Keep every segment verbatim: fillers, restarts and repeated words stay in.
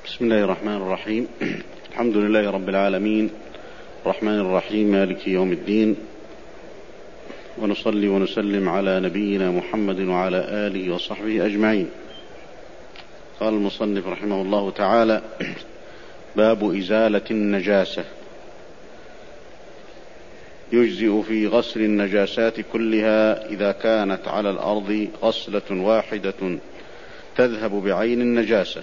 بسم الله الرحمن الرحيم. الحمد لله رب العالمين، الرحمن الرحيم، مالك يوم الدين، ونصلي ونسلم على نبينا محمد وعلى آله وصحبه أجمعين. قال المصنف رحمه الله تعالى: باب إزالة النجاسة. يجزئ في غسل النجاسات كلها إذا كانت على الأرض غسلة واحدة تذهب بعين النجاسة،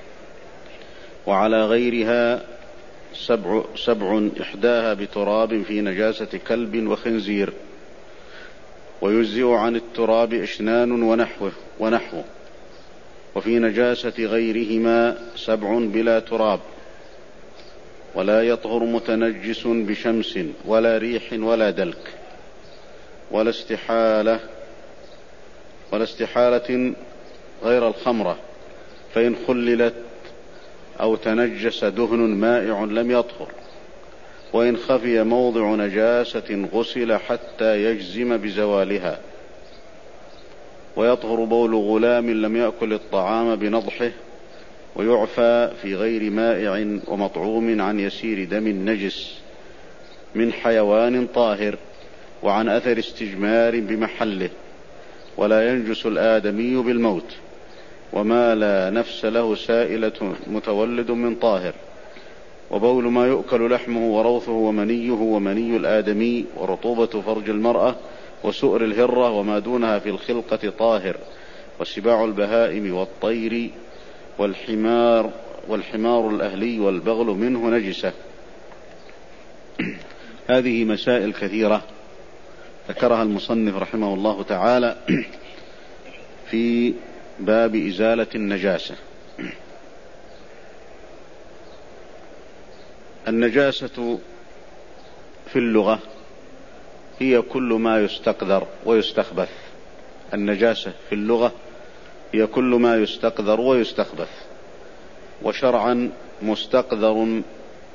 وعلى غيرها سبع, سبع إحداها بتراب في نجاسة كلب وخنزير، ويجزئ عن التراب إشنان ونحوه, ونحوه وفي نجاسة غيرهما سبع بلا تراب. ولا يطهر متنجس بشمس ولا ريح ولا دلك ولا استحالة ولا استحالة غير الخمرة، فإن خللت أو تنجس دهن مائع لم يطهر. وإن خفي موضع نجاسة غسل حتى يجزم بزوالها. ويطهر بول غلام لم يأكل الطعام بنضحه، ويعفى في غير مائع ومطعوم عن يسير دم نجس من حيوان طاهر، وعن أثر استجمار بمحله. ولا ينجس الآدمي بالموت، وما لا نفس له سائلة متولد من طاهر. وبول ما يؤكل لحمه وروثه ومنيه ومني الآدمي ورطوبة فرج المرأة وسؤر الهرة وما دونها في الخلقة طاهر. وسباع البهائم والطير والحمار والحمار الأهلي والبغل منه نجسة. هذه مسائل كثيرة ذكرها المصنف رحمه الله تعالى في باب إزالة النجاسة. النجاسة في اللغة هي كل ما يستقذر ويستخبث. النجاسة في اللغة هي كل ما يستقذر ويستخبث. وشرعا مستقذر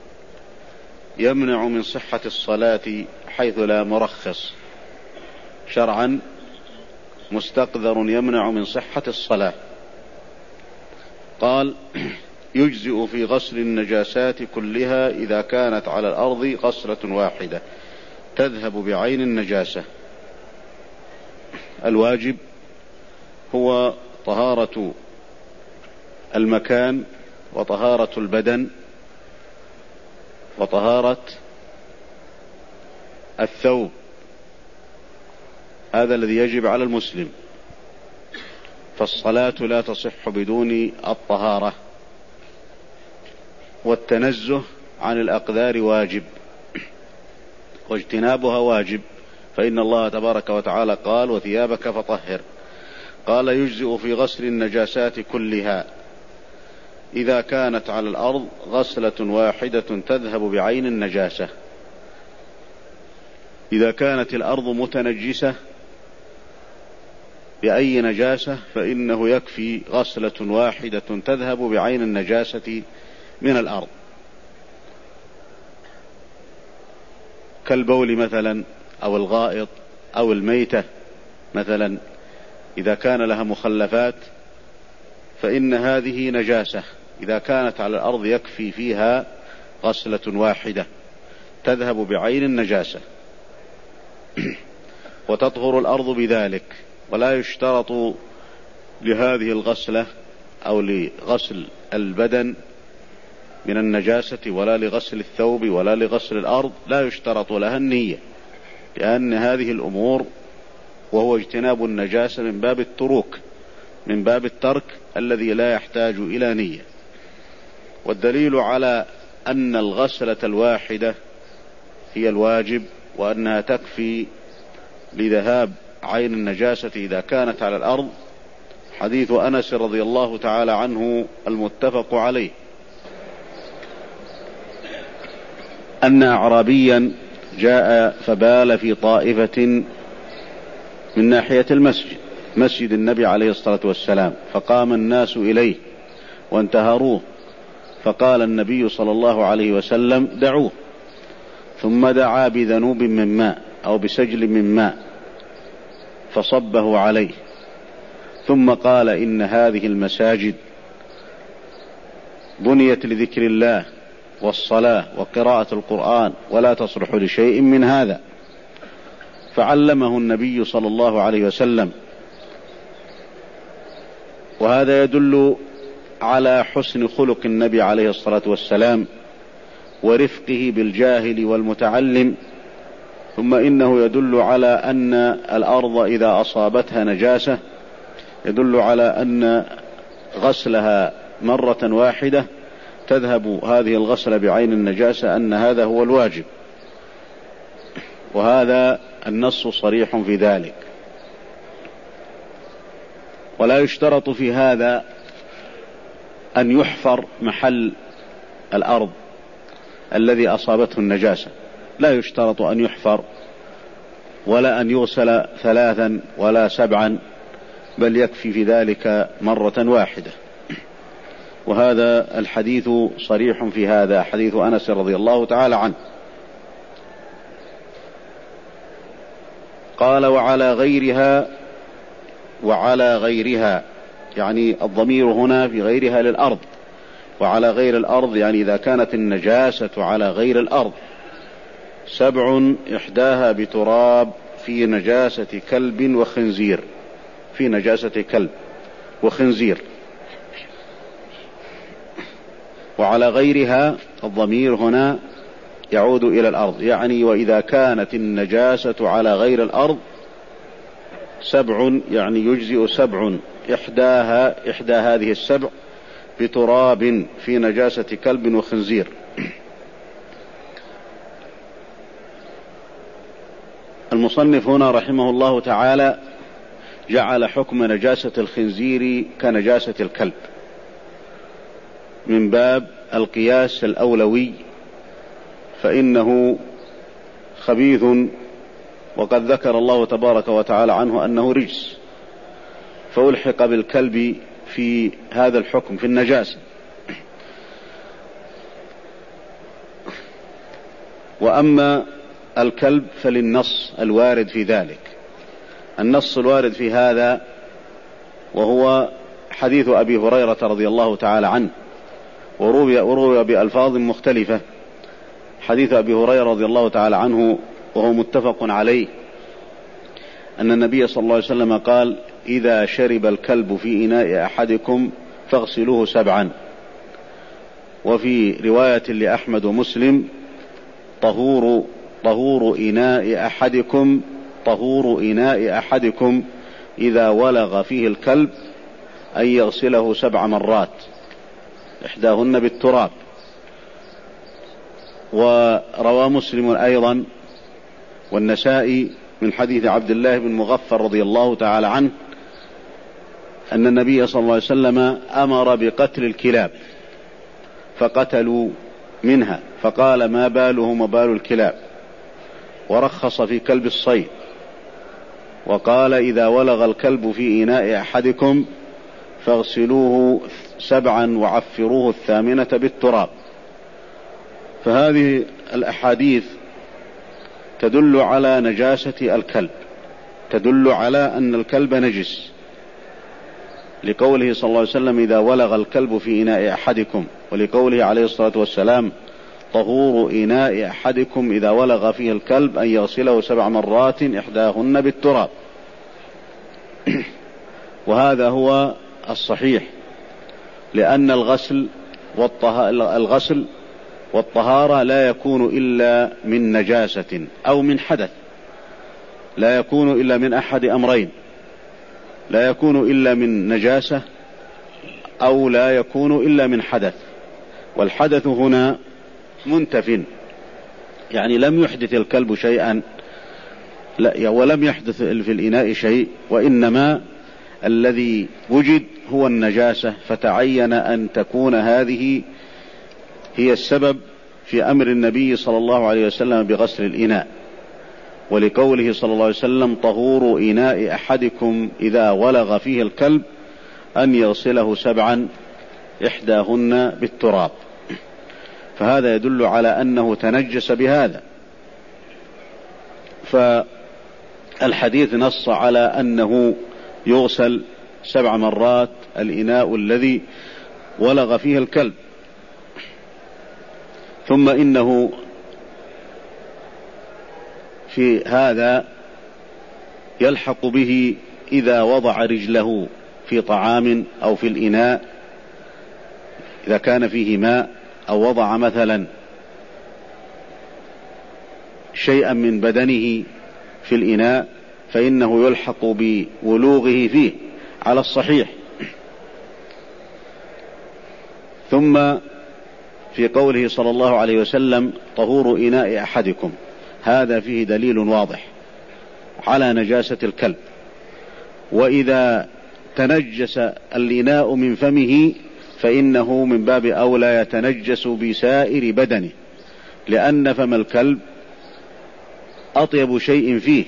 يمنع من صحة الصلاة حيث لا مرخص. شرعا مستقذر يمنع من صحة الصلاة. قال: يجزئ في غسل النجاسات كلها إذا كانت على الأرض غسلة واحدة تذهب بعين النجاسة. الواجب هو طهارة المكان وطهارة البدن وطهارة الثوب. هذا الذي يجب على المسلم، فالصلاة لا تصح بدون الطهارة. والتنزه عن الأقدار واجب، واجتنابها واجب، فإن الله تبارك وتعالى قال: وثيابك فطهر. قال: يجزئ في غسل النجاسات كلها إذا كانت على الأرض غسلة واحدة تذهب بعين النجاسة. إذا كانت الأرض متنجسة بأي نجاسة فإنه يكفي غسلة واحدة تذهب بعين النجاسة من الأرض، كالبول مثلا أو الغائط أو الميتة مثلا. إذا كان لها مخلفات فإن هذه نجاسة. إذا كانت على الأرض يكفي فيها غسلة واحدة تذهب بعين النجاسة وتطهر الأرض بذلك. ولا يشترط لهذه الغسلة أو لغسل البدن من النجاسة ولا لغسل الثوب ولا لغسل الأرض، لا يشترط لها النية، لأن هذه الأمور وهو اجتناب النجاسة من باب التروك، من باب الترك الذي لا يحتاج إلى نية. والدليل على أن الغسلة الواحدة هي الواجب وأنها تكفي لذهاب عين النجاسة إذا كانت على الأرض حديث أنس رضي الله تعالى عنه المتفق عليه، أن أعرابيا جاء فبال في طائفة من ناحية المسجد، مسجد النبي عليه الصلاة والسلام، فقام الناس إليه وانتهروه، فقال النبي صلى الله عليه وسلم: دعوه. ثم دعا بذنوب من ماء أو بسجل من ماء فصبه عليه، ثم قال: إن هذه المساجد بنيت لذكر الله والصلاة وقراءة القرآن ولا تصلح لشيء من هذا، فعلمه النبي صلى الله عليه وسلم. وهذا يدل على حسن خلق النبي عليه الصلاة والسلام ورفقه بالجاهل والمتعلم. ثم إنه يدل على أن الأرض إذا أصابتها نجاسة يدل على أن غسلها مرة واحدة تذهب هذه الغسلة بعين النجاسة، أن هذا هو الواجب، وهذا النص صريح في ذلك. ولا يشترط في هذا أن يحفر محل الأرض الذي أصابته النجاسة، لا يشترط أن يحفر ولا أن يغسل ثلاثا ولا سبعا، بل يكفي في ذلك مرة واحدة. وهذا الحديث صريح في هذا، حديث أنس رضي الله تعالى عنه. قال وعلى غيرها، وعلى غيرها يعني الضمير هنا في غيرها للأرض، وعلى غير الأرض يعني إذا كانت النجاسة على غير الأرض سبع إحداها بتراب في نجاسة كلب وخنزير، في نجاسة كلب وخنزير. وعلى غيرها الضمير هنا يعود إلى الأرض، يعني وإذا كانت النجاسة على غير الأرض سبع، يعني يجزئ سبع إحداها إحدى هذه السبع بتراب في نجاسة كلب وخنزير. المصنف هنا رحمه الله تعالى جعل حكم نجاسة الخنزير كنجاسة الكلب من باب القياس الأولوي، فإنه خبيث، وقد ذكر الله تبارك وتعالى عنه أنه رجس، فألحق بالكلب في هذا الحكم في النجاسة. وأما الكلب فللنص الوارد في ذلك، النص الوارد في هذا وهو حديث أبي هريرة رضي الله تعالى عنه، وروي, وروي بألفاظ مختلفة. حديث أبي هريرة رضي الله تعالى عنه وهو متفق عليه أن النبي صلى الله عليه وسلم قال: إذا شرب الكلب في إناء أحدكم فاغسلوه سبعا. وفي رواية لأحمد ومسلم: طهور طهور إناء أحدكم طهور إناء أحدكم إذا ولغ فيه الكلب أن يغسله سبع مرات إحداهن بالتراب. وروى مسلم أيضا والنسائي من حديث عبد الله بن مغفر رضي الله تعالى عنه أن النبي صلى الله عليه وسلم أمر بقتل الكلاب فقتلوا منها، فقال: ما بالهم وبال الكلاب؟ ورخص في كلب الصيد، وقال: إذا ولغ الكلب في إناء أحدكم فاغسلوه سبعا وعفروه الثامنة بالتراب. فهذه الأحاديث تدل على نجاسة الكلب، تدل على أن الكلب نجس، لقوله صلى الله عليه وسلم: إذا ولغ الكلب في إناء أحدكم، ولقوله عليه الصلاة والسلام: طهور إناء أحدكم إذا ولغ فيه الكلب أن يغسله سبع مرات إحداهن بالتراب. وهذا هو الصحيح، لأن الغسل الغسل والطهارة لا يكون إلا من نجاسة أو من حدث، لا يكون إلا من أحد أمرين، لا يكون إلا من نجاسة أو لا يكون إلا من حدث. والحدث هنا منتف، يعني لم يحدث الكلب شيئا لا ولم يحدث في الإناء شيء، وإنما الذي وجد هو النجاسة، فتعين أن تكون هذه هي السبب في أمر النبي صلى الله عليه وسلم بغسل الإناء، ولقوله صلى الله عليه وسلم: طهور إناء أحدكم إذا ولغ فيه الكلب أن يغسله سبعا إحداهن بالتراب. فهذا يدل على أنه تنجس بهذا. فالحديث نص على أنه يغسل سبع مرات الإناء الذي ولغ فيه الكلب، ثم إنه في هذا يلحق به إذا وضع رجله في طعام أو في الإناء، إذا كان فيه ماء، أو وضع مثلا شيئا من بدنه في الإناء، فإنه يلحق بولوغه فيه على الصحيح. ثم في قوله صلى الله عليه وسلم طهور إناء أحدكم، هذا فيه دليل واضح على نجاسة الكلب. وإذا تنجس الإناء من فمه فإنه من باب أولى يتنجس بسائر بدنه، لأن فم الكلب أطيب شيء فيه،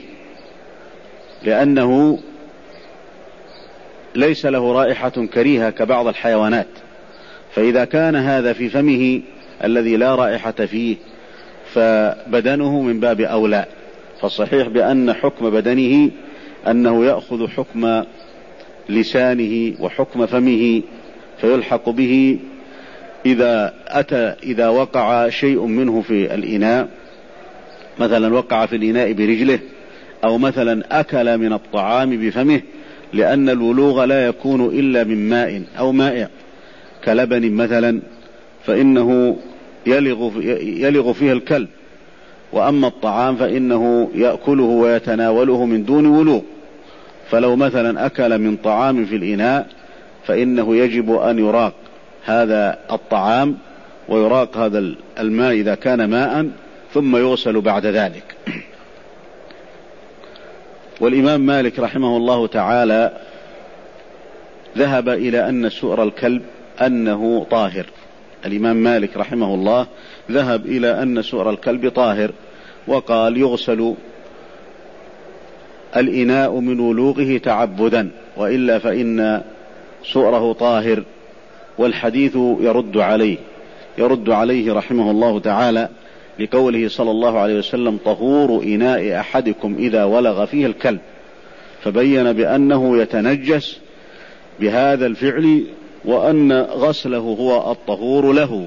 لأنه ليس له رائحة كريهة كبعض الحيوانات. فإذا كان هذا في فمه الذي لا رائحة فيه فبدنه من باب أولى. فالصحيح بأن حكم بدنه أنه يأخذ حكم لسانه وحكم فمه، فيلحق به إذا أتى إذا وقع شيء منه في الإناء، مثلا وقع في الإناء برجله، أو مثلا أكل من الطعام بفمه، لأن الولوغ لا يكون إلا من ماء أو مائع كلبن مثلا، فإنه يلغ, يلغ فيه الكلب. وأما الطعام فإنه يأكله ويتناوله من دون ولوغ. فلو مثلا أكل من طعام في الإناء فإنه يجب أن يراق هذا الطعام ويراق هذا الماء إذا كان ماء، ثم يغسل بعد ذلك. والإمام مالك رحمه الله تعالى ذهب إلى أن سؤر الكلب أنه طاهر. الإمام مالك رحمه الله ذهب إلى أن سؤر الكلب طاهر، وقال يغسل الإناء من ولوغه تعبدا، وإلا فإن سؤره طاهر. والحديث يرد عليه يرد عليه رحمه الله تعالى لقوله صلى الله عليه وسلم طهور إناء أحدكم إذا ولغ فيه الكلب، فبين بأنه يتنجس بهذا الفعل، وأن غسله هو الطهور له.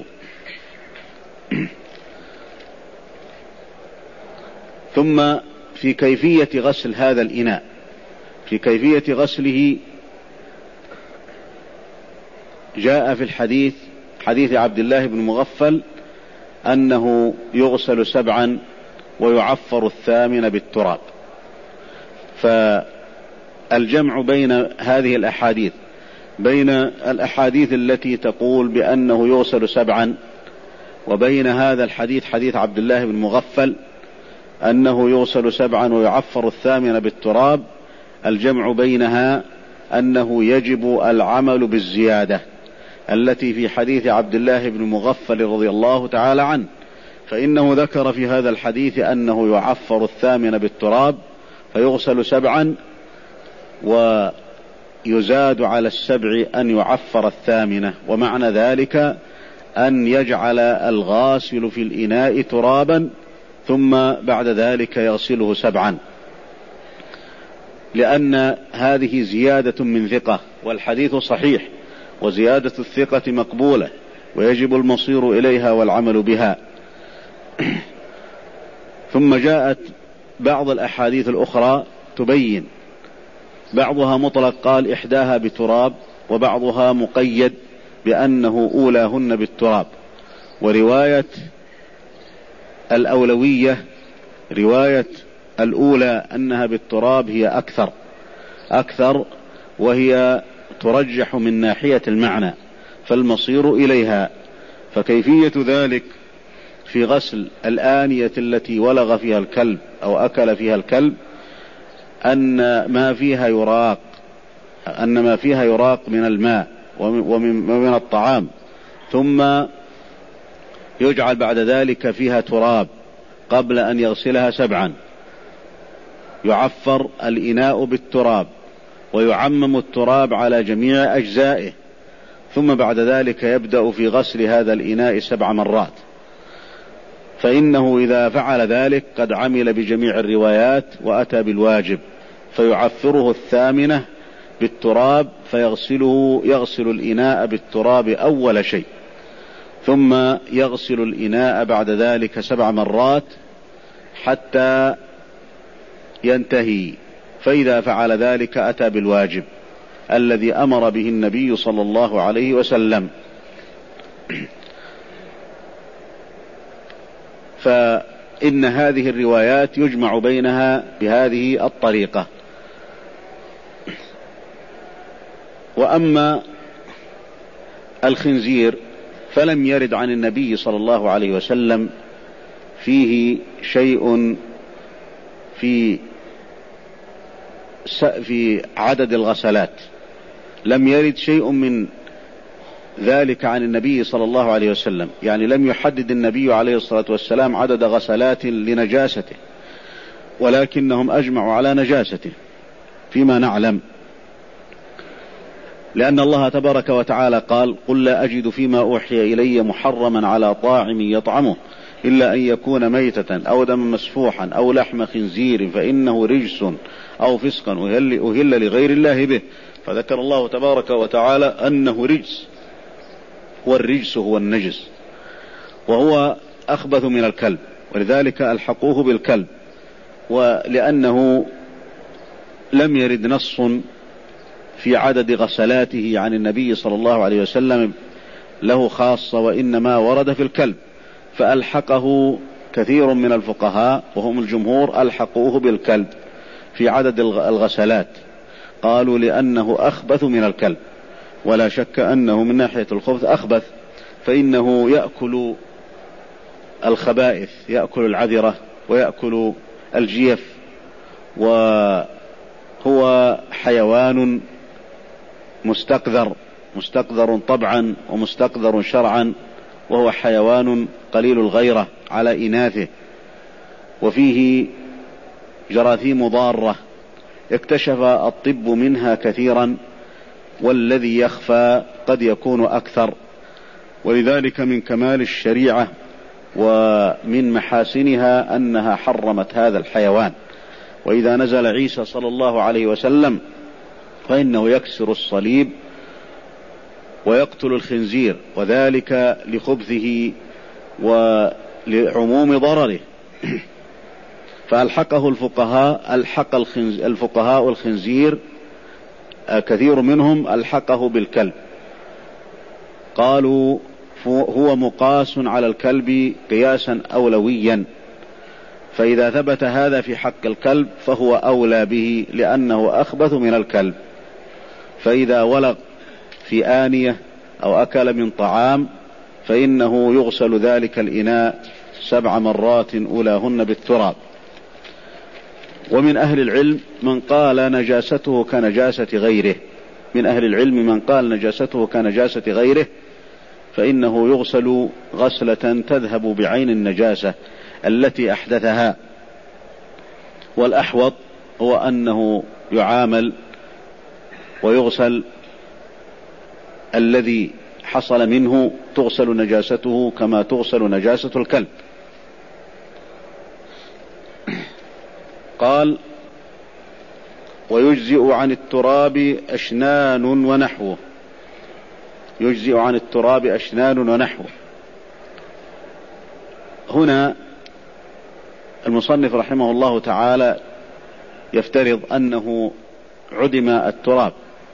ثم في كيفية غسل هذا الإناء، في كيفية غسله جاء في الحديث حديث عبد الله بن مغفل أنه يغسل سبعا ويعفر الثامن بالتراب. فالجمع بين هذه الأحاديث، بين الأحاديث التي تقول بأنه يغسل سبعا، وبين هذا الحديث حديث عبد الله بن مغفل أنه يغسل سبعا ويعفر الثامن بالتراب، الجمع بينها أنه يجب العمل بالزيادة التي في حديث عبد الله بن مغفل رضي الله تعالى عنه، فإنه ذكر في هذا الحديث أنه يعفر الثامن بالتراب فيغسل سبعا، ويزاد على السبع أن يعفر الثامنة، ومعنى ذلك أن يجعل الغاسل في الإناء ترابا ثم بعد ذلك يغسله سبعا، لأن هذه زيادة من ثقة، والحديث صحيح، وزيادة الثقة مقبولة ويجب المصير إليها والعمل بها. ثم جاءت بعض الأحاديث الأخرى تبين، بعضها مطلق قال إحداها بتراب، وبعضها مقيد بأنه أولاهن بالتراب. ورواية الأولوية رواية الأولى أنها بالتراب هي أكثر أكثر وهي ترجح من ناحية المعنى، فالمصير إليها. فكيفية ذلك في غسل الآنية التي ولغ فيها الكلب أو أكل فيها الكلب أن ما فيها يراق أن ما فيها يراق من الماء ومن الطعام، ثم يجعل بعد ذلك فيها تراب قبل أن يغسلها سبعا، يعفر الإناء بالتراب ويعمم التراب على جميع أجزائه، ثم بعد ذلك يبدأ في غسل هذا الإناء سبع مرات. فإنه إذا فعل ذلك قد عمل بجميع الروايات وأتى بالواجب، فيعفره الثامنة بالتراب فيغسله يغسل الإناء بالتراب أول شيء، ثم يغسل الإناء بعد ذلك سبع مرات حتى ينتهي، فإذا فعل ذلك أتى بالواجب الذي أمر به النبي صلى الله عليه وسلم. فإن هذه الروايات يجمع بينها بهذه الطريقة. وأما الخنزير فلم يرد عن النبي صلى الله عليه وسلم فيه شيء في في عدد الغسلات، لم يرد شيء من ذلك عن النبي صلى الله عليه وسلم، يعني لم يحدد النبي عليه الصلاة والسلام عدد غسلات لنجاسته، ولكنهم أجمعوا على نجاسته فيما نعلم، لأن الله تبارك وتعالى قال: قل لا أجد فيما أوحي إلي محرما على طاعم يطعمه إلا أن يكون ميتة أو دما مسفوحا أو لحم خنزير فإنه رجس أو فسقا أهل, أهل لغير الله به. فذكر الله تبارك وتعالى أنه رجس، والرجس هو النجس، وهو أخبث من الكلب، ولذلك ألحقوه بالكلب، ولأنه لم يرد نص في عدد غسلاته عن النبي صلى الله عليه وسلم له خاصة، وإنما ورد في الكلب، فألحقه كثير من الفقهاء وهم الجمهور ألحقوه بالكلب في عدد الغسلات، قالوا لأنه أخبث من الكلب، ولا شك أنه من ناحية الخبث أخبث، فإنه يأكل الخبائث، يأكل العذرة ويأكل الجيف، وهو حيوان مستقذر مستقذر طبعا ومستقذر شرعا، وهو حيوان قليل الغيرة على إناثه، وفيه جراثيم ضارة اكتشف الطب منها كثيرا، والذي يخفى قد يكون أكثر. ولذلك من كمال الشريعة ومن محاسنها أنها حرمت هذا الحيوان. وإذا نزل عيسى صلى الله عليه وسلم فإنه يكسر الصليب ويقتل الخنزير، وذلك لخبثه ولعموم ضرره. فألحقه الفقهاء ألحق الخنزير الفقهاء الخنزير كثير منهم ألحقه بالكلب، قالوا هو مقاس على الكلب قياسا أولويا، فإذا ثبت هذا في حق الكلب فهو أولى به لأنه أخبث من الكلب. فإذا ولغ في آنية أو أكل من طعام فإنه يغسل ذلك الإناء سبع مرات أولاهن بالتراب. ومن أهل العلم من قال نجاسته كنجاسة غيره من أهل العلم من قال نجاسته كنجاسة غيره فإنه يغسل غسلة تذهب بعين النجاسة التي أحدثها. والأحوط هو أنه يعامل ويغسل الذي حصل منه، تغسل نجاسته كما تغسل نجاسة الكلب. قال: ويجزئ عن التراب أشنان ونحوه يجزئ عن التراب أشنان ونحوه. هنا المصنف رحمه الله تعالى يفترض أنه عدم التراب،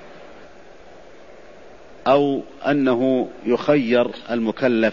أو أنه يخير المكلف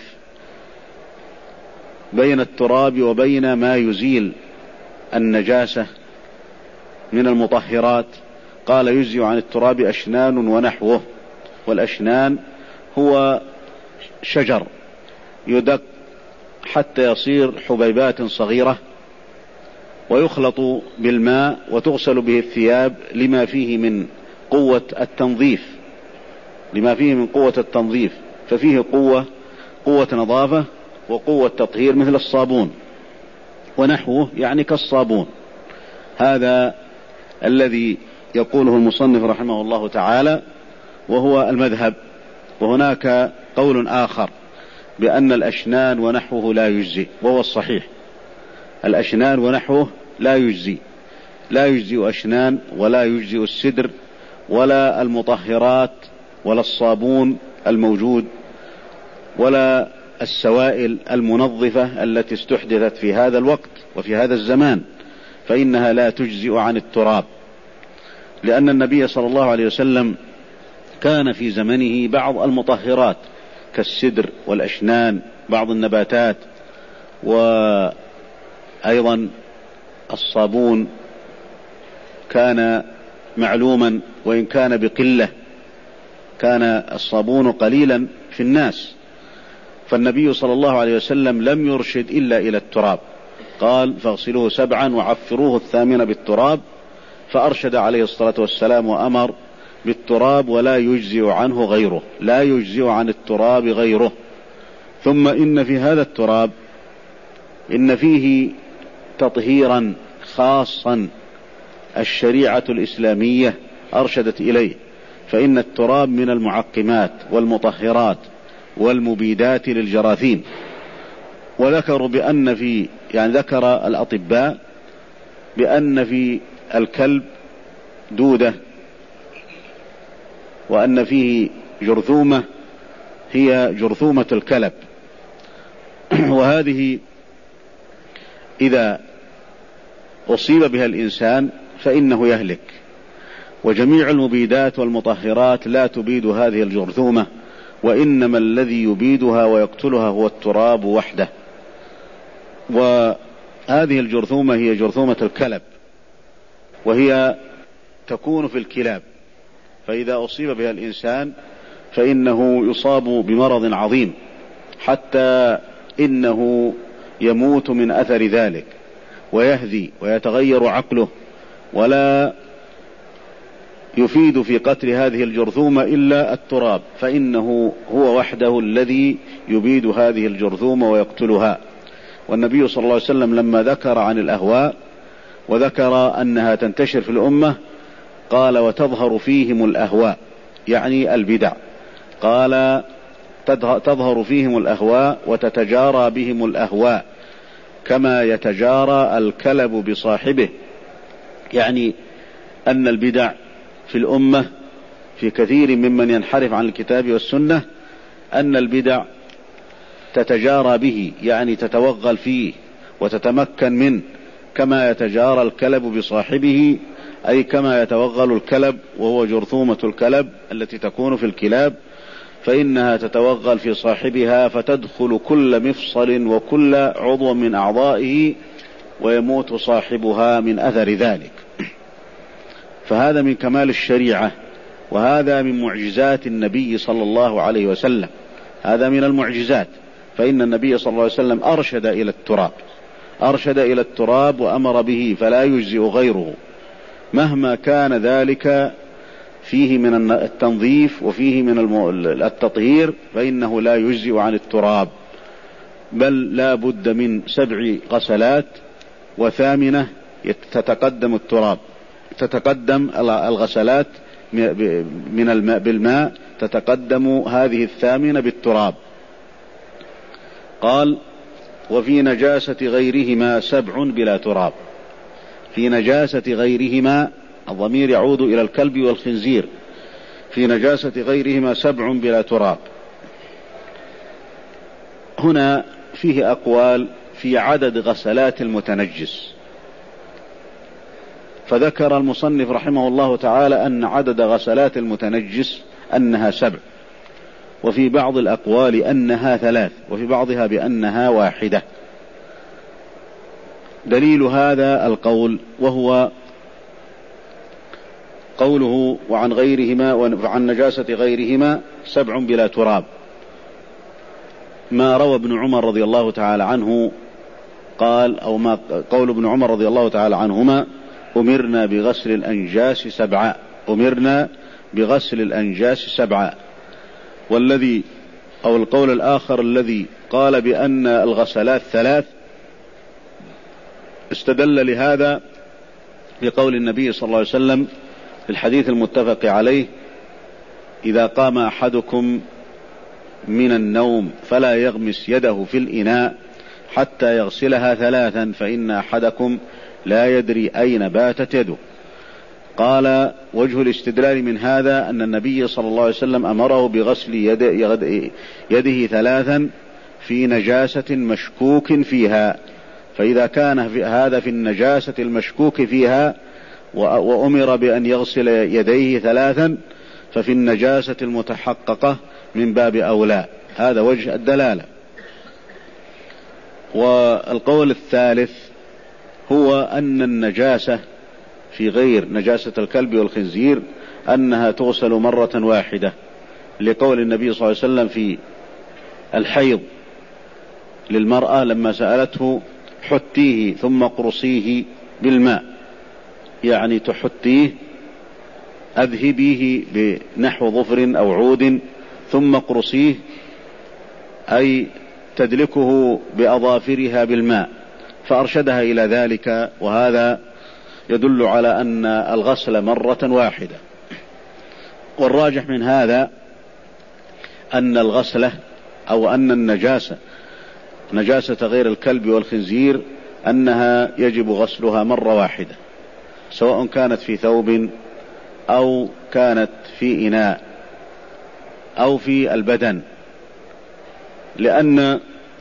بين التراب وبين ما يزيل النجاسة من المطهرات. قال: يجزئ عن التراب أشنان ونحوه. والأشنان هو شجر يدق حتى يصير حبيبات صغيرة، ويخلط بالماء وتغسل به الثياب لما فيه من قوة التنظيف لما فيه من قوة التنظيف ففيه قوة قوة نظافة وقوة تطهير مثل الصابون. ونحوه يعني كالصابون. هذا الذي يقوله المصنف رحمه الله تعالى، وهو المذهب. وهناك قول آخر بأن الأشنان ونحوه لا يجزي، وهو الصحيح. الأشنان ونحوه لا يجزي لا يجزي أشنان، ولا يجزي السدر، ولا المطهرات، ولا الصابون الموجود، ولا السوائل المنظفة التي استحدثت في هذا الوقت وفي هذا الزمان، فإنها لا تجزئ عن التراب، لأن النبي صلى الله عليه وسلم كان في زمنه بعض المطهرات كالسدر والأشنان، بعض النباتات، وأيضا الصابون كان معلوما وإن كان بقلة، كان الصابون قليلا في الناس، فالنبي صلى الله عليه وسلم لم يرشد إلا إلى التراب، قال فاغسلوه سبعا وعفروه الثامنة بالتراب، فأرشد عليه الصلاة والسلام وأمر بالتراب ولا يجزئ عنه غيره، لا يجزئ عن التراب غيره. ثم إن في هذا التراب إن فيه تطهيرا خاصا الشريعة الإسلامية أرشدت إليه، فإن التراب من المعقمات والمطهرات والمبيدات للجراثيم. وذكروا بأن في يعني ذكر الأطباء بأن في الكلب دودة، وأن فيه جرثومة هي جرثومة الكلب، وهذه إذا أصيب بها الإنسان فإنه يهلك، وجميع المبيدات والمطهرات لا تبيد هذه الجرثومة، وإنما الذي يبيدها ويقتلها هو التراب وحده. وهذه الجرثومة هي جرثومة الكلب، وهي تكون في الكلاب، فإذا أصيب بها الإنسان فإنه يصاب بمرض عظيم، حتى إنه يموت من أثر ذلك ويهذي ويتغير عقله، ولا يفيد في قتل هذه الجرثومة إلا التراب، فإنه هو وحده الذي يبيد هذه الجرثومة ويقتلها. والنبي صلى الله عليه وسلم لما ذكر عن الأهواء وذكر أنها تنتشر في الأمة قال وتظهر فيهم الأهواء، يعني البدع، قال تظهر فيهم الأهواء وتتجارى بهم الأهواء كما يتجارى الكلب بصاحبه، يعني أن البدع في الأمة في كثير ممن ينحرف عن الكتاب والسنة أن البدع تتجارى به، يعني تتوغل فيه وتتمكن منه كما يتجارى الكلب بصاحبه، أي كما يتوغل الكلب وهو جرثومة الكلب التي تكون في الكلاب، فإنها تتوغل في صاحبها فتدخل كل مفصل وكل عضو من أعضائه ويموت صاحبها من أثر ذلك. فهذا من كمال الشريعة، وهذا من معجزات النبي صلى الله عليه وسلم، هذا من المعجزات، فإن النبي صلى الله عليه وسلم أرشد إلى التراب، أرشد إلى التراب وأمر به فلا يجزئ غيره، مهما كان ذلك فيه من التنظيف وفيه من التطهير، فإنه لا يجزئ عن التراب، بل لا بد من سبع غسلات وثامنة تتقدم التراب، تتقدم الغسلات من الماء بالماء، تتقدم هذه الثامنة بالتراب. قال وفي نجاسة غيرهما سبع بلا تراب، في نجاسة غيرهما الضمير يعود إلى الكلب والخنزير، في نجاسة غيرهما سبع بلا تراب. هنا فيه أقوال في عدد غسلات المتنجس، فذكر المصنف رحمه الله تعالى أن عدد غسلات المتنجس أنها سبع، وفي بعض الأقوال أنها ثلاث، وفي بعضها بأنها واحدة. دليل هذا القول وهو قوله وعن غيرهما وعن نجاسة غيرهما سبع بلا تراب، ما روى ابن عمر رضي الله تعالى عنه قال، أو ما قول ابن عمر رضي الله تعالى عنهما أمرنا بغسل الأنجاس سبعا، أمرنا بغسل الأنجاس سبعا. والذي أو القول الآخر الذي قال بأن الغسلات ثلاث استدل لهذا بقول النبي صلى الله عليه وسلم في الحديث المتفق عليه إذا قام أحدكم من النوم فلا يغمس يده في الإناء حتى يغسلها ثلاثا فإن أحدكم لا يدري أين باتت يده. قال وجه الاستدلال من هذا أن النبي صلى الله عليه وسلم أمره بغسل يده, يده ثلاثا في نجاسة مشكوك فيها. فإذا كان في هذا في النجاسة المشكوك فيها وأمر بأن يغسل يديه ثلاثا، ففي النجاسة المتحققة من باب أولى. هذا وجه الدلالة. والقول الثالث هو أن النجاسة في غير نجاسة الكلب والخنزير أنها تغسل مرة واحدة، لقول النبي صلى الله عليه وسلم في الحيض للمرأة لما سألته: حتيه ثم قرصيه بالماء، يعني تحتيه أذهبيه بنحو ظفر أو عود ثم قرصيه، أي تدلكه بأظافرها بالماء، فأرشدها إلى ذلك. وهذا يدل على أن الغسل مرة واحدة. والراجح من هذا أن الغسلة أو أن النجاسة نجاسة غير الكلب والخنزير أنها يجب غسلها مرة واحدة، سواء كانت في ثوب أو كانت في إناء أو في البدن، لأن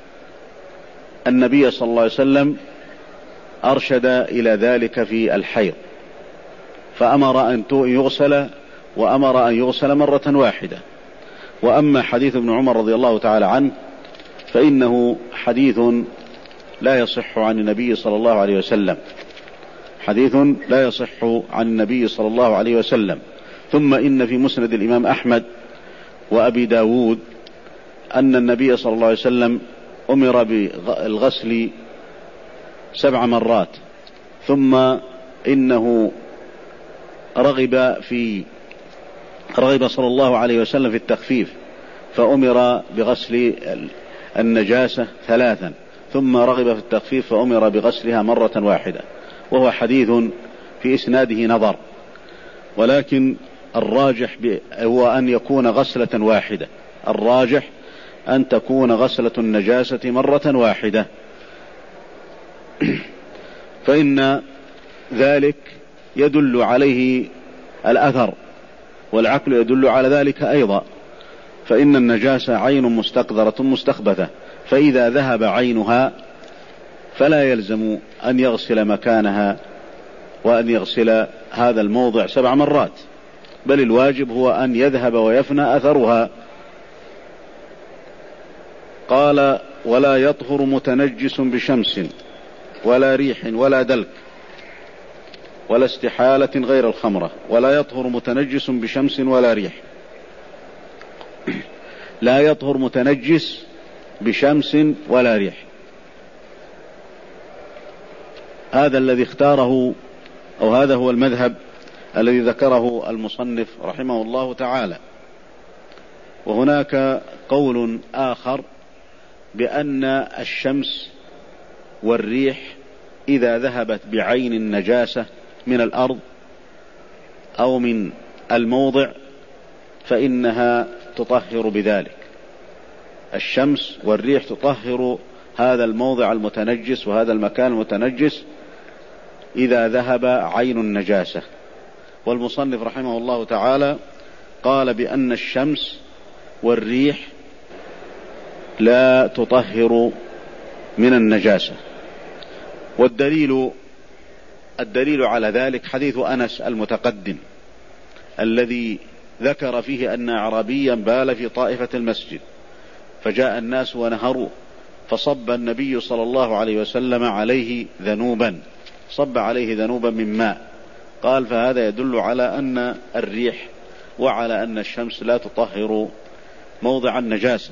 النبي صلى الله عليه وسلم أرشد إلى ذلك في الحيض، فأمر أن يغسل وأمر أن يغسل مرة واحدة. وأما حديث ابن عمر رضي الله تعالى عنه فإنه حديث لا يصح عن النبي صلى الله عليه وسلم، حديث لا يصح عن النبي صلى الله عليه وسلم. ثم إن في مسند الإمام أحمد وأبي داود أن النبي صلى الله عليه وسلم أمر بالغسل سبع مرات، ثم إنه رغب في رغب صلى الله عليه وسلم في التخفيف، فأمر بغسل النجاسة ثلاثا، ثم رغب في التخفيف فأمر بغسلها مرة واحدة. وهو حديث في إسناده نظر، ولكن الراجح هو أن يكون غسلة واحدة، الراجح أن تكون غسلة النجاسة مرة واحدة. فإن ذلك يدل عليه الأثر، والعقل يدل على ذلك أيضا. فإن النجاسة عين مستقذرة مستخبثة، فإذا ذهب عينها فلا يلزم أن يغسل مكانها وأن يغسل هذا الموضع سبع مرات، بل الواجب هو أن يذهب ويفنى أثرها. قال: ولا يطهر متنجس بشمس ولا ريح ولا دلك ولا استحالة غير الخمرة. ولا يطهر متنجس بشمس ولا ريح. لا يطهر متنجس بشمس ولا ريح، هذا الذي اختاره أو هذا هو المذهب الذي ذكره المصنف رحمه الله تعالى. وهناك قول آخر بأن الشمس والريح إذا ذهبت بعين النجاسة من الأرض أو من الموضع فإنها تطهر بذلك. الشمس والريح تطهر هذا الموضع المتنجس وهذا المكان المتنجس إذا ذهب عين النجاسة. والمصنف رحمه الله تعالى قال بأن الشمس والريح لا تطهر من النجاسة. والدليل الدليل على ذلك حديث أنس المتقدم الذي ذكر فيه أن أعرابيا بال في طائفة المسجد، فجاء الناس ونهروه، فصب النبي صلى الله عليه وسلم عليه ذنوبا، صب عليه ذنوبا من ماء. قال: فهذا يدل على أن الريح وعلى أن الشمس لا تطهر موضع النجاسة.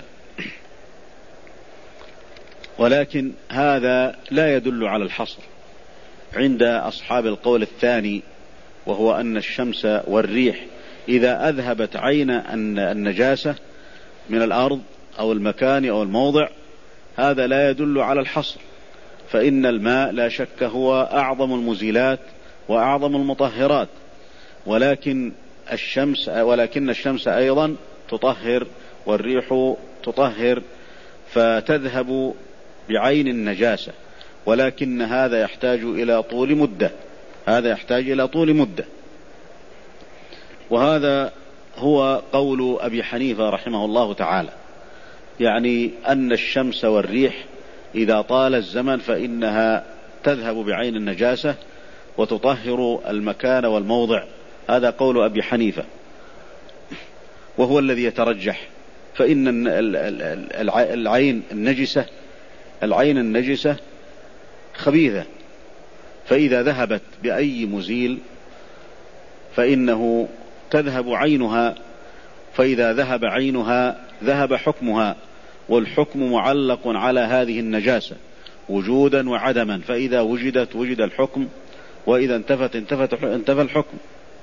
ولكن هذا لا يدل على الحصر عند أصحاب القول الثاني، وهو أن الشمس والريح إذا أذهبت عين النجاسة من الأرض أو المكان أو الموضع هذا لا يدل على الحصر، فإن الماء لا شك هو أعظم المزيلات وأعظم المطهرات، ولكن الشمس ولكن الشمس أيضا تطهر والريح تطهر، فتذهب بعين النجاسة، ولكن هذا يحتاج إلى طول مدة هذا يحتاج إلى طول مدة وهذا هو قول أبي حنيفة رحمه الله تعالى. يعني أن الشمس والريح إذا طال الزمن فإنها تذهب بعين النجاسة وتطهر المكان والموضع. هذا قول أبي حنيفة وهو الذي يترجح، فإن العين النجسة العين النجسة خبيثة، فإذا ذهبت بأي مزيل فإنه تذهب عينها، فإذا ذهب عينها ذهب حكمها، والحكم معلق على هذه النجاسة وجودا وعدما، فإذا وجدت وجد الحكم، وإذا انتفت انتفت انتفى الحكم.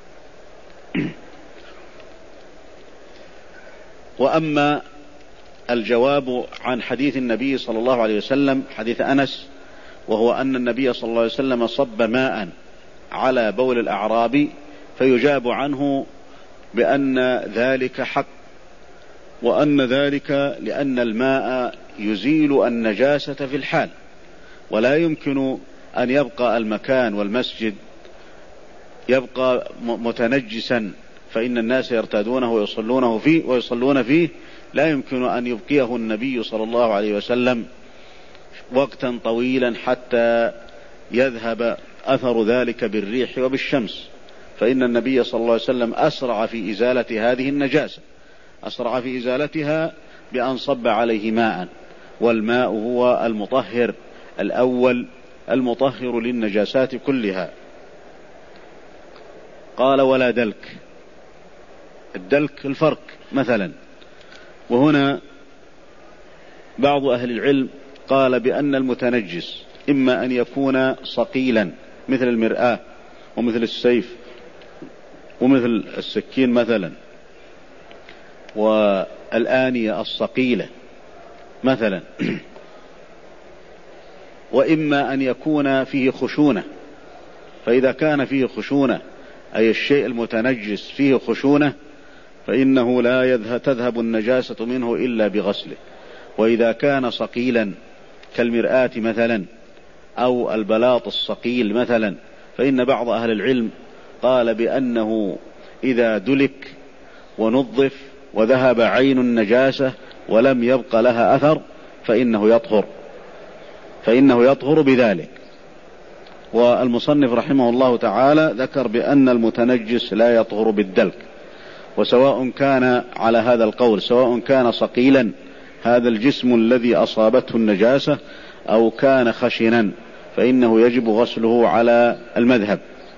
وأما الجواب عن حديث النبي صلى الله عليه وسلم، حديث أنس، وهو أن النبي صلى الله عليه وسلم صب ماء على بول الأعرابي، فيجاب عنه بأن ذلك حق، وأن ذلك لأن الماء يزيل النجاسة في الحال، ولا يمكن أن يبقى المكان والمسجد يبقى متنجسا فإن الناس يرتادونه ويصلونه فيه ويصلون فيه، لا يمكن أن يبقيه النبي صلى الله عليه وسلم وقتا طويلا حتى يذهب أثر ذلك بالريح وبالشمس، فإن النبي صلى الله عليه وسلم أسرع في إزالة هذه النجاسة، أسرع في إزالتها بأن صب عليه ماء، والماء هو المطهر الأول المطهر للنجاسات كلها. قال ولا دلك، الدلك الفرك مثلا. وهنا بعض أهل العلم قال بأن المتنجس إما أن يكون صقيلا مثل المرآة ومثل السيف ومثل السكين مثلا، والآنية الصقيلة مثلا، وإما أن يكون فيه خشونة، فإذا كان فيه خشونة أي الشيء المتنجس فيه خشونة فإنه لا يذهب تذهب النجاسة منه إلا بغسله. وإذا كان صقيلا كالمرآة مثلا أو البلاط الصقيل مثلا، فإن بعض أهل العلم قال بأنه إذا دلك ونظف وذهب عين النجاسة ولم يبق لها أثر فإنه يطهر فإنه يطهر بذلك. والمصنف رحمه الله تعالى ذكر بأن المتنجس لا يطهر بالدلك، وسواء كان على هذا القول سواء كان صقيلا هذا الجسم الذي أصابته النجاسة أو كان خشنا فإنه يجب غسله على المذهب.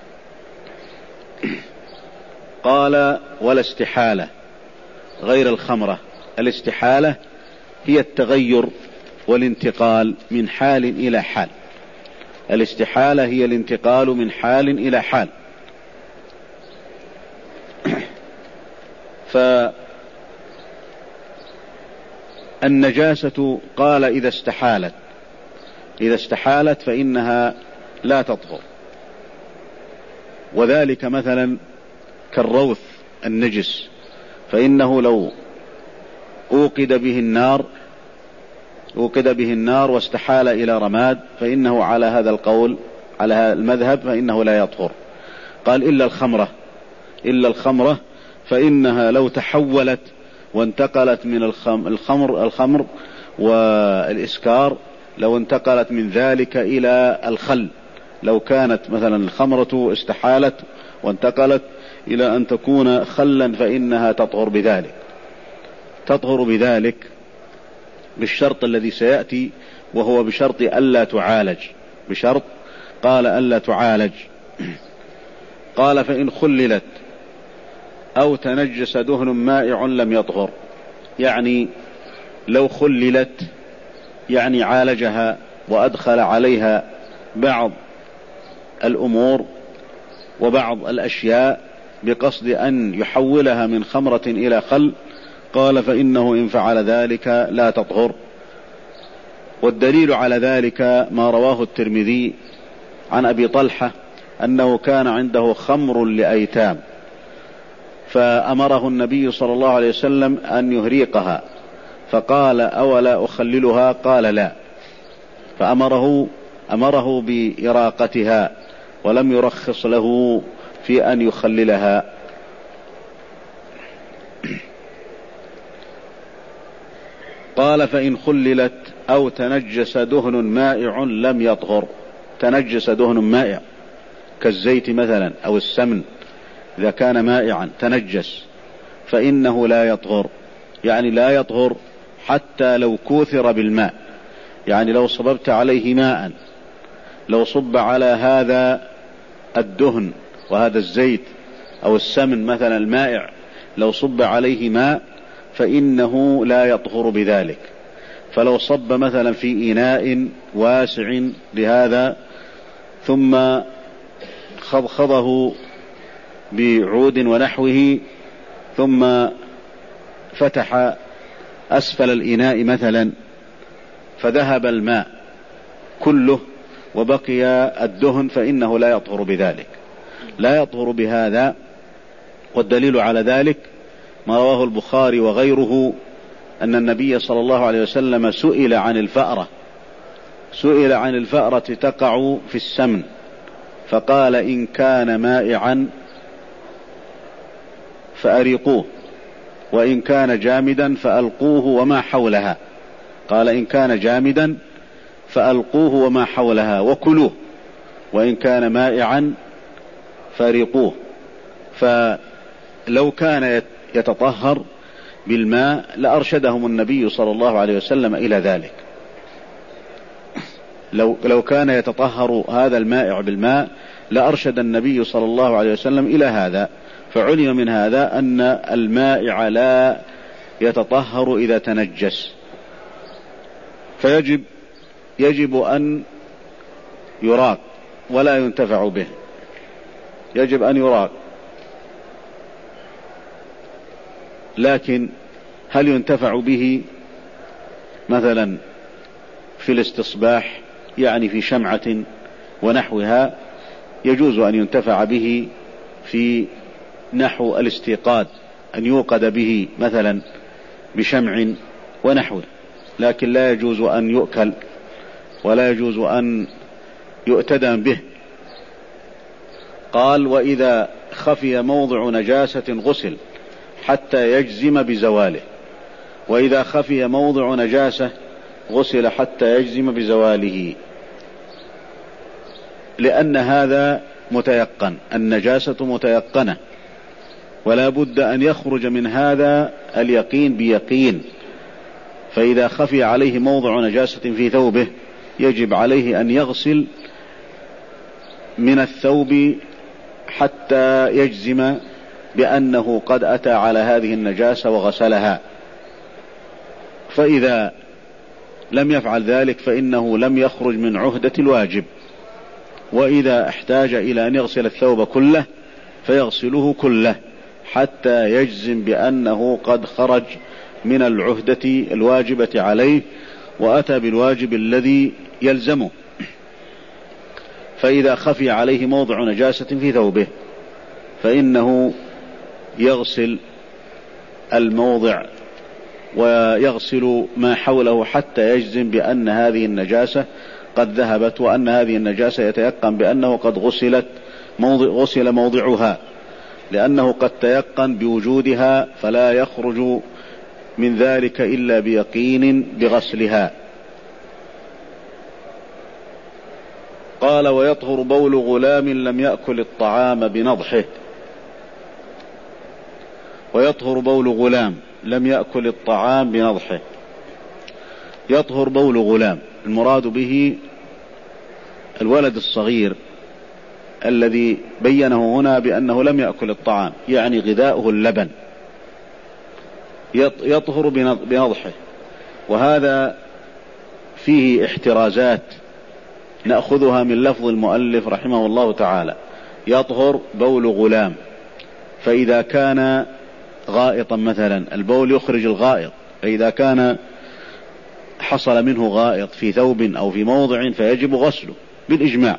قال ولا استحالة غير الخمرة. الاستحالة هي التغير والانتقال من حال إلى حال. الاستحالة هي الانتقال من حال إلى حال. فالنجاسة قال إذا استحالت إذا استحالت فإنها لا تطهر، وذلك مثلا كالروث النجس، فإنه لو أوقد به النار أوقد به النار واستحال إلى رماد فإنه على هذا القول على هذا المذهب فإنه لا يطهر. قال إلا الخمرة إلا الخمرة فإنها لو تحولت وانتقلت من الخمر الخمر والإسكار لو انتقلت من ذلك إلى الخل، لو كانت مثلا الخمرة استحالت وانتقلت إلى أن تكون خلا فإنها تطهر بذلك تطهر بذلك بالشرط الذي سيأتي، وهو بشرط ألا تعالج بشرط قال ألا تعالج. قال فإن خللت أو تنجس دهن مائع لم يطهر، يعني لو خللت يعني عالجها وأدخل عليها بعض الأمور وبعض الأشياء بقصد أن يحولها من خمرة إلى خل، قال فإنه إن فعل ذلك لا تطهر. والدليل على ذلك ما رواه الترمذي عن أبي طلحة أنه كان عنده خمر لأيتام فأمره النبي صلى الله عليه وسلم أن يهريقها، فقال أولا أخللها؟ قال لا، فأمره أمره بإراقتها ولم يرخص له في أن يخللها. قال فإن خللت أو تنجس دهن مائع لم يطهر. تنجس دهن مائع كالزيت مثلا أو السمن، إذا كان مائعا تنجس فإنه لا يطهر، يعني لا يطهر حتى لو كوثر بالماء. يعني لو صببت عليه ماء، لو صب على هذا الدهن وهذا الزيت أو السمن مثلا المائع، لو صب عليه ماء فإنه لا يطهر بذلك. فلو صب مثلا في إناء واسع لهذا ثم خضخضه بعود ونحوه ثم فتح أسفل الإناء مثلا فذهب الماء كله وبقي الدهن، فإنه لا يطهر بذلك، لا يطهر بهذا. والدليل على ذلك ما رواه البخاري وغيره أن النبي صلى الله عليه وسلم سئل عن الفأرة سئل عن الفأرة تقع في السمن، فقال إن كان مائعا فأريقوه، وإن كان جامدا فألقوه وما حولها. قال إن كان جامدا فألقوه وما حولها وكلوه، وإن كان مائعا فأريقوه. فلو كان يتطهر بالماء لأرشدهم النبي صلى الله عليه وسلم إلى ذلك. لو, لو كان يتطهر هذا المائع بالماء لأرشد النبي صلى الله عليه وسلم إلى هذا. فعلم من هذا أن المائع لا يتطهر إذا تنجس، فيجب يجب أن يراق ولا ينتفع به، يجب أن يراق. لكن هل ينتفع به مثلا في الاستصباح، يعني في شمعة ونحوها؟ يجوز أن ينتفع به في نحو الاستيقاظ، أن يوقد به مثلا بشمع ونحوه، لكن لا يجوز أن يؤكل ولا يجوز أن يؤتدى به. قال وإذا خفي موضع نجاسة غسل حتى يجزم بزواله. وإذا خفي موضع نجاسة غسل حتى يجزم بزواله، لأن هذا متيقن، النجاسة متيقنة، ولا بد أن يخرج من هذا اليقين بيقين. فإذا خفي عليه موضع نجاسة في ثوبه يجب عليه أن يغسل من الثوب حتى يجزم بأنه قد أتى على هذه النجاسة وغسلها. فإذا لم يفعل ذلك فإنه لم يخرج من عهدة الواجب. وإذا احتاج إلى أن يغسل الثوب كله فيغسله كله حتى يجزم بأنه قد خرج من العهدة الواجبة عليه وأتى بالواجب الذي يلزمه. فإذا خفي عليه موضع نجاسة في ثوبه فإنه يغسل الموضع ويغسل ما حوله حتى يجزم بأن هذه النجاسة قد ذهبت، وأن هذه النجاسة يتيقن بأنه قد غسلت موضع غسل موضعها، لأنه قد تيقن بوجودها فلا يخرج من ذلك إلا بيقين بغسلها. قال ويطهر بول غلام لم يأكل الطعام بنضحه. ويطهر بول غلام لم يأكل الطعام بنضحه. يطهر بول غلام المراد به الولد الصغير الذي بينه هنا بأنه لم يأكل الطعام، يعني غذاؤه اللبن، يطهر بنضحه. وهذا فيه احترازات نأخذها من لفظ المؤلف رحمه الله تعالى. يطهر بول غلام، فإذا كان غائطا مثلا البول يخرج الغائط، فإذا كان حصل منه غائط في ثوب أو في موضع فيجب غسله بالإجماع.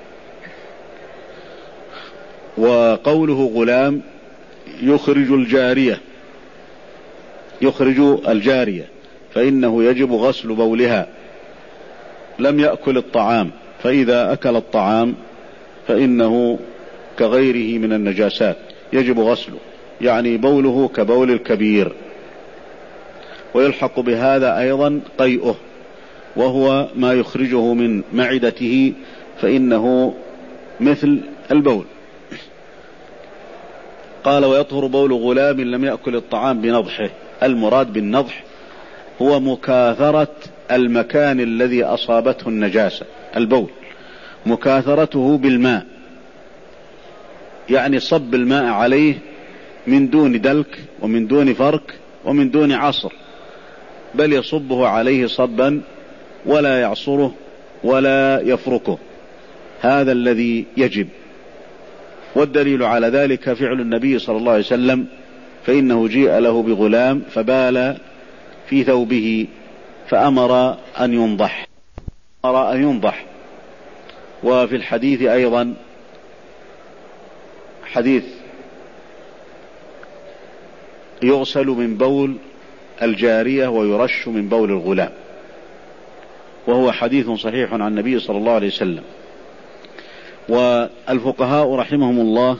وقوله غلام يخرج الجارية يخرج الجارية فإنه يجب غسل بولها. لم يأكل الطعام، فإذا أكل الطعام فإنه كغيره من النجاسات يجب غسله، يعني بوله كبول الكبير. ويلحق بهذا أيضا قيئه، وهو ما يخرجه من معدته، فإنه مثل البول. قال: ويطهر بول غلام لم يأكل الطعام بنضحه. المراد بالنضح هو مكاثرة المكان الذي أصابته النجاسة، البول، مكاثرته بالماء، يعني صب الماء عليه من دون دلك ومن دون فرك ومن دون عصر، بل يصبه عليه صبا ولا يعصره ولا يفركه. هذا الذي يجب، والدليل على ذلك فعل النبي صلى الله عليه وسلم، فإنه جيء له بغلام فبال في ثوبه فأمر أن ينضح أمر أن ينضح وفي الحديث أيضا حديث يغسل من بول الجارية ويرش من بول الغلام، وهو حديث صحيح عن النبي صلى الله عليه وسلم. والفقهاء رحمهم الله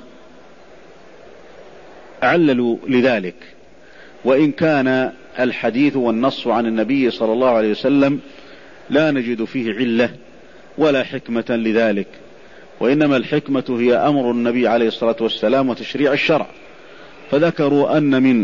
عللوا لذلك، وإن كان الحديث والنص عن النبي صلى الله عليه وسلم لا نجد فيه علة ولا حكمة لذلك، وإنما الحكمة هي أمر النبي عليه الصلاة والسلام وتشريع الشرع. فذكروا أن من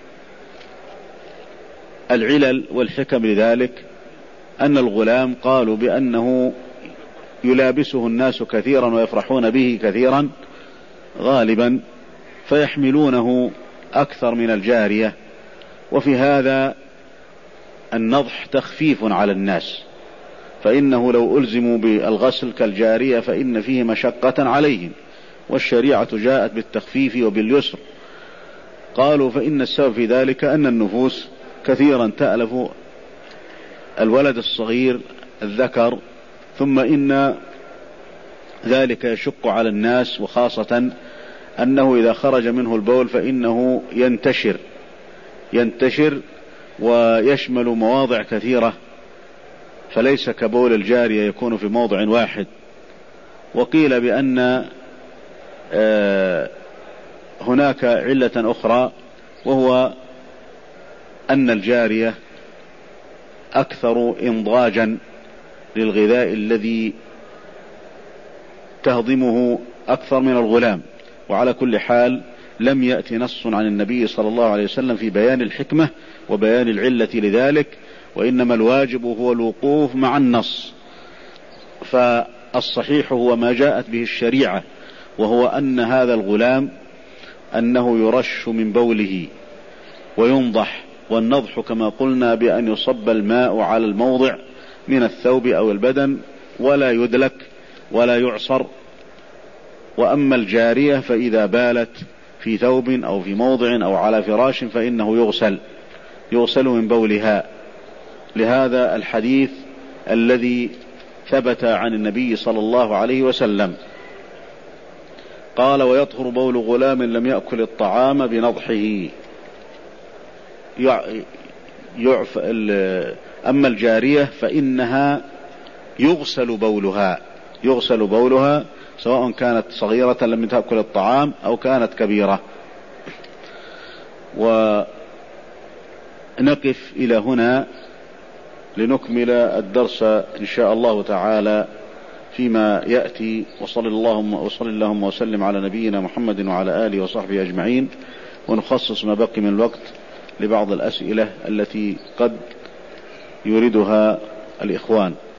العلل والحكم لذلك أن الغلام قالوا بأنه يلابسه الناس كثيرا ويفرحون به كثيرا غالبا، فيحملونه أكثر من الجارية، وفي هذا النضح تخفيف على الناس، فإنه لو ألزموا بالغسل كالجارية فإن فيه مشقة عليهم، والشريعة جاءت بالتخفيف وباليسر. قالوا فإن السبب في ذلك أن النفوس كثيرا تألف الولد الصغير الذكر، ثم إن ذلك يشق على الناس، وخاصة أنه إذا خرج منه البول فإنه ينتشر ينتشر ويشمل مواضع كثيرة، فليس كبول الجارية يكون في موضع واحد. وقيل بأن هناك علة أخرى، وهو أن الجارية أكثر إنضاجا للغذاء الذي تهضمه أكثر من الغلام. وعلى كل حال لم يأتي نص عن النبي صلى الله عليه وسلم في بيان الحكمة وبيان العلة لذلك، وإنما الواجب هو الوقوف مع النص. فالصحيح هو ما جاءت به الشريعة، وهو أن هذا الغلام أنه يرش من بوله وينضح، والنضح كما قلنا بأن يصب الماء على الموضع من الثوب أو البدن ولا يدلك ولا يعصر. وأما الجارية فإذا بالت في ثوب أو في موضع أو على فراش فإنه يغسل يغسل من بولها، لهذا الحديث الذي ثبت عن النبي صلى الله عليه وسلم. قال: ويطهر بول غلام لم يأكل الطعام بنضحه. يعف أما الجارية فإنها يغسل بولها يغسل بولها سواء كانت صغيرة لم تأكل الطعام أو كانت كبيرة. ونقف إلى هنا لنكمل الدرس إن شاء الله تعالى فيما يأتي. وصل اللهم وصل اللهم وسلم على نبينا محمد وعلى آله وصحبه أجمعين، ونخصص ما بقي من الوقت لبعض الأسئلة التي قد يريدها الإخوان.